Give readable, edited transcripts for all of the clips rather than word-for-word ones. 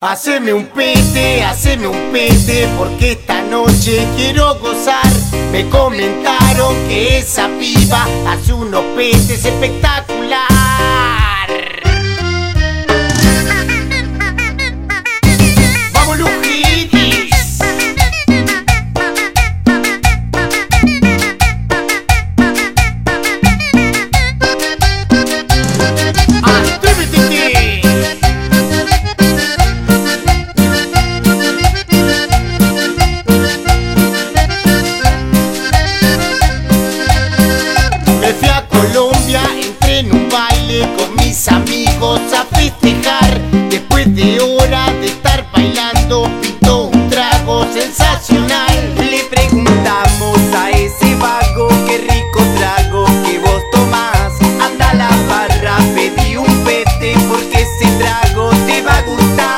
Haceme un pete, porque esta noche quiero gozar. Me comentaron que esa piba hace unos petes espectacular. ¡Vamos, Lujitis! ¡Atrévete! Entré en un baile con mis amigos a festejar. Después de horas de estar bailando, pintó un trago sensacional. Le preguntamos a ese vago qué rico trago que vos tomás. Anda a la barra, pedí un pete porque ese trago te va a gustar.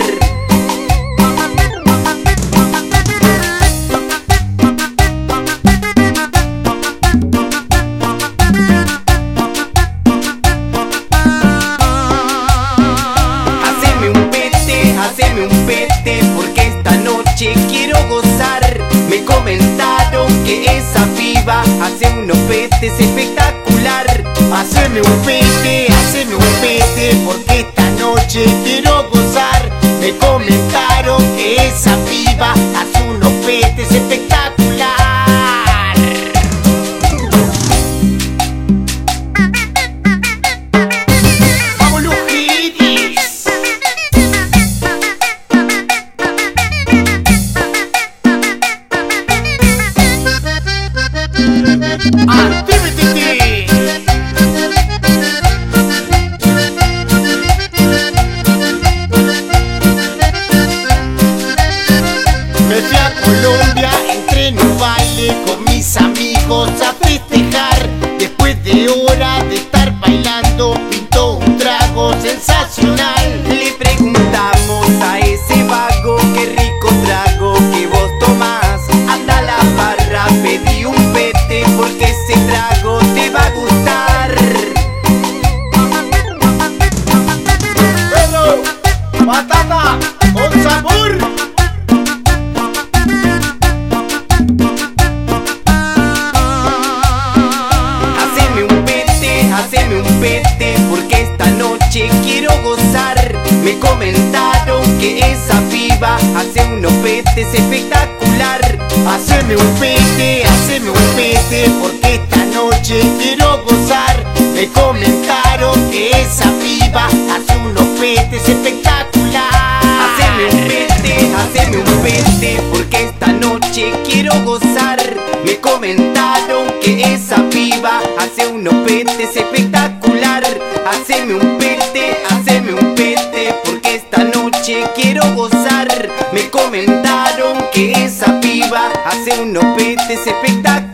Haceme un pete porque esta noche quiero gozar. Me comentaron que esa piba hace unos petes espectacular. Haceme un pete porque esta noche quiero gozar. Me comentaron que esa piba hace unos petes espectacular. ¡Vamos, Lujitis! ¡Atrévete! Me fui a Colombia, entré en un baile con mis amigos a festejar. Después de horas de estar bailando, pintó un trago sensacional. Le preguntamos a ese vago qué rico trago que vos tomás. Anda a la barra, pedí un pete porque ese trago te va a gustar. ¡Pero patata con sabor! Haceme un pete porque esta noche quiero gozar. Me comentaron que esa piba hace unos petes espectacular. Haceme un pete porque esta noche quiero gozar. Me comentaron que esa piba hace unos petes espectacular. Haceme un pete porque esta noche quiero gozar. Me comentaron que esa piba hace unos petes espectacular. Haceme un pete porque esta noche quiero gozar. Me comentaron que esa piba hace unos petes espectaculares.